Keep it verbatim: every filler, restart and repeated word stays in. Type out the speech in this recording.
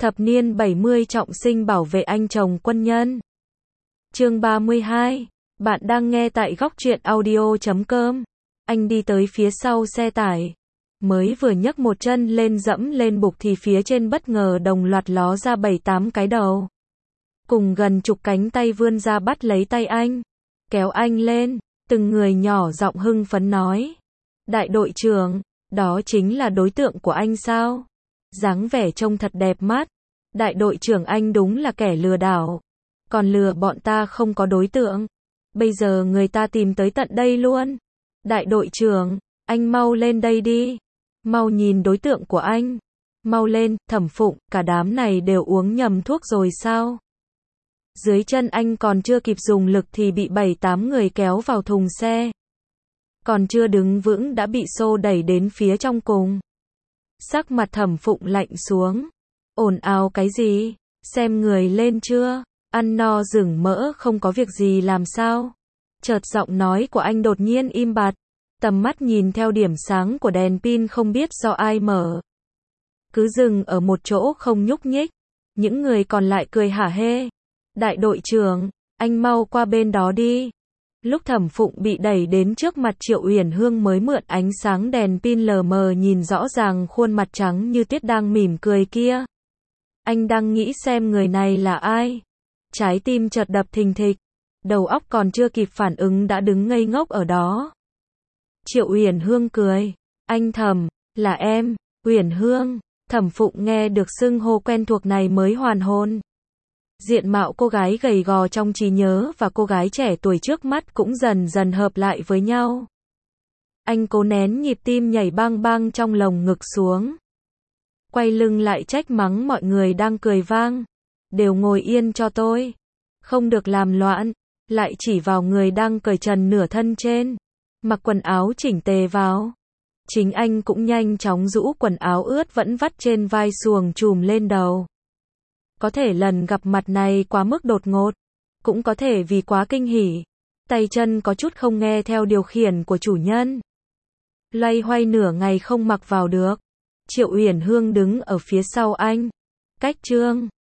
Thập niên bảy mươi trọng sinh bảo vệ anh chồng quân nhân. Chương ba mươi hai. Bạn đang nghe tại góc truyện audio chấm com. Anh đi tới phía sau xe tải. Mới vừa nhấc một chân lên dẫm lên bục thì phía trên bất ngờ đồng loạt ló ra bảy tám cái đầu. Cùng gần chục cánh tay vươn ra bắt lấy tay anh. Kéo anh lên, từng người nhỏ giọng hưng phấn nói. Đại đội trưởng, đó chính là đối tượng của anh sao? Dáng vẻ trông thật đẹp mắt. Đại đội trưởng anh đúng là kẻ lừa đảo. Còn lừa bọn ta không có đối tượng. Bây giờ người ta tìm tới tận đây luôn. Đại đội trưởng, anh mau lên đây đi. Mau nhìn đối tượng của anh. Mau lên, Thẩm Phụng, cả đám này đều uống nhầm thuốc rồi sao? Dưới chân anh còn chưa kịp dùng lực thì bị bảy tám người kéo vào thùng xe. Còn chưa đứng vững đã bị xô đẩy đến phía trong cùng. Sắc mặt Thẩm Phụng lạnh xuống. Ồn ào cái gì? Xem người lên chưa? Ăn no rừng mỡ không có việc gì làm sao? Chợt giọng nói của anh đột nhiên im bặt. Tầm mắt nhìn theo điểm sáng của đèn pin không biết do ai mở. Cứ dừng ở một chỗ không nhúc nhích. Những người còn lại cười hả hê. Đại đội trưởng, anh mau qua bên đó đi. Lúc Thẩm Phụng bị đẩy đến trước mặt Triệu Uyển Hương mới mượn ánh sáng đèn pin lờ mờ nhìn rõ ràng khuôn mặt trắng như tuyết đang mỉm cười kia. Anh đang nghĩ xem người này là ai. Trái tim chợt đập thình thịch. Đầu óc còn chưa kịp phản ứng đã đứng ngây ngốc ở đó. Triệu Uyển Hương cười. Anh Thẩm, là em, Uyển Hương. Thẩm Phụng nghe được xưng hô quen thuộc này mới hoàn hồn. Diện mạo cô gái gầy gò trong trí nhớ và cô gái trẻ tuổi trước mắt cũng dần dần hợp lại với nhau. Anh cố nén nhịp tim nhảy bang bang trong lồng ngực xuống. Quay lưng lại trách mắng mọi người đang cười vang. Đều ngồi yên cho tôi. Không được làm loạn. Lại chỉ vào người đang cởi trần nửa thân trên. Mặc quần áo chỉnh tề vào. Chính anh cũng nhanh chóng rũ quần áo ướt vẫn vắt trên vai xuồng trùm lên đầu. Có thể lần gặp mặt này quá mức đột ngột. Cũng có thể vì quá kinh hỉ. Tay chân có chút không nghe theo điều khiển của chủ nhân. Loay hoay nửa ngày không mặc vào được. Triệu Uyển Hương đứng ở phía sau anh. Cách chương